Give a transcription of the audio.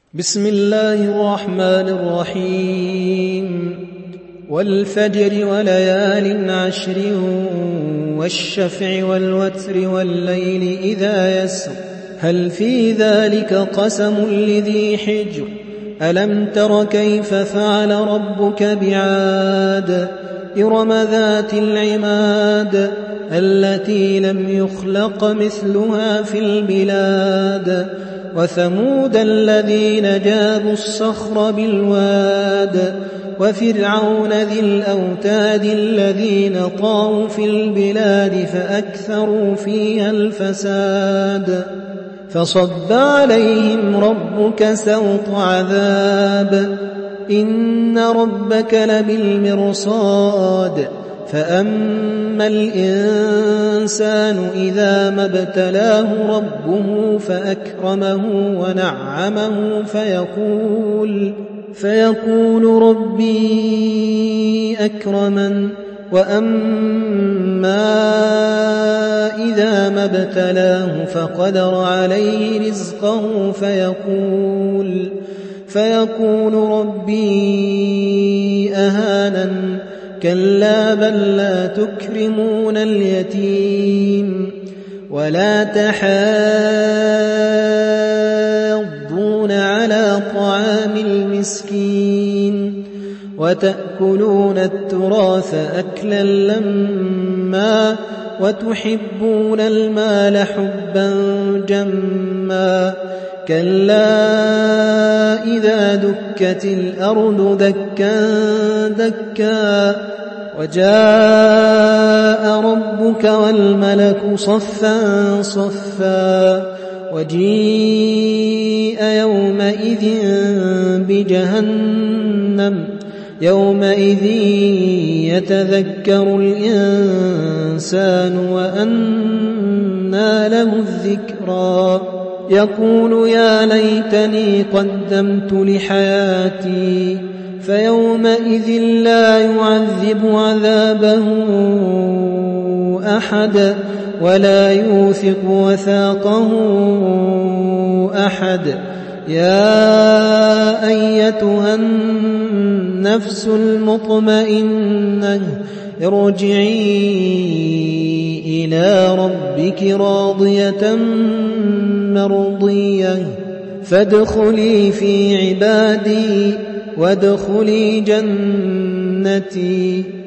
بسم الله الرحمن الرحيم والفجر وليال عشر والشفع والوتر والليل إذا يسر هل في ذلك قسم لذي حجر ألم تر كيف فعل ربك بعاد إرم ذات العماد التي لم يخلق مثلها في البلاد وثمود الذين جابوا الصخر بالواد وفرعون ذي الأوتاد الذين طغوا في البلاد فأكثروا فيها الفساد فصب عليهم ربك سوط عذاب إن ربك لبالمرصاد فأما الإنسان إذا ما ابتلاه ربه فأكرمه ونعمه فيقول ربي أكرمن وأما إذا ما ابتلاه فقدر عليه رزقه فيقول ربي أهانن كلا بل لا تكرمون اليتيم ولا تحاضون على طعام المسكين وتأكلون التراث أكلا لما وتحبون المال حبا جما كلا إذا دكت الأرض دكا دكا وجاء ربك والملك صفا صفا وجيء يومئذ بجهنم يومئذ يتذكر الإنسان وأنى له الذكرى يقول يا ليتني قدمت لحياتي فيومئذ لا يعذب عذابه أحد ولا يوثق وثاقه أحد يا أيتها النفس المطمئنة ارجعي إلى ربك راضية مرضية فادخلي في عبادي وادخلي جنتي